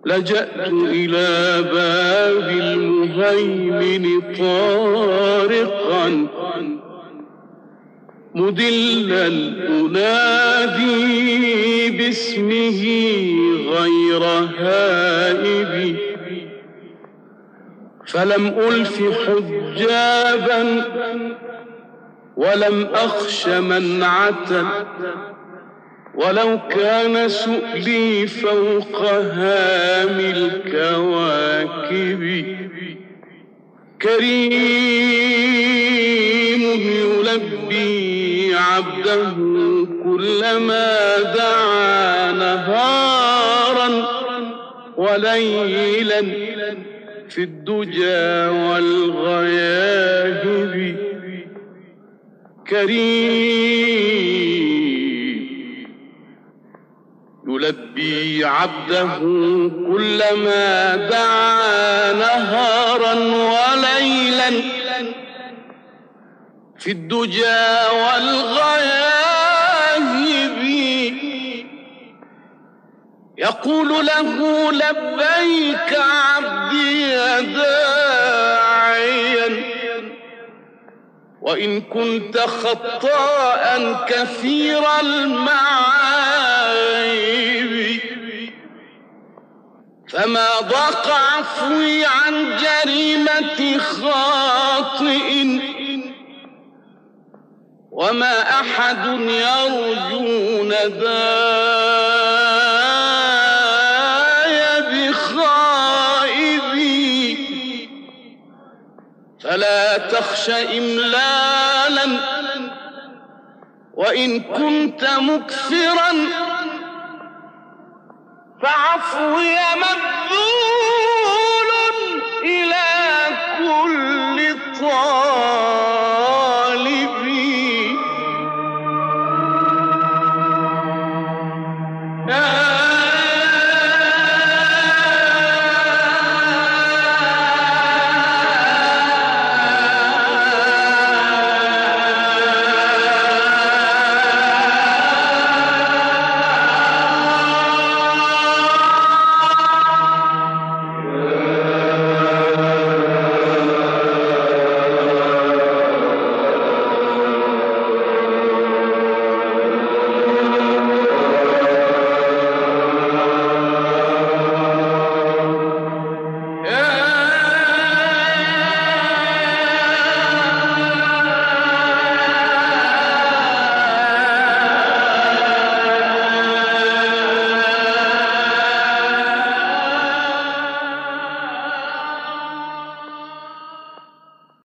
لجأت إلى باب المهيمن طارقا مدلا أنادي باسمه غير هائب، فلم ألف حجابا ولم أخش منعة، ولو كان سؤلي فوق هام الكواكب. كريم يلبي عبده كلما دعا نهارا وليلا في الدجى والغياهب. كريم يلبي عبده كلما دعا نهارا وليلا في الدجى والغياهب، يقول له لبيك عبدي يا داعيا، وإن كنت خطاء كثير المعايب، فما ضاق عفوي عن جريمة خاطئ، وما أحد يرجو نداي بخائبي. فلا تخش إملالا وإن كنت مكثرا، فعفوي مبذول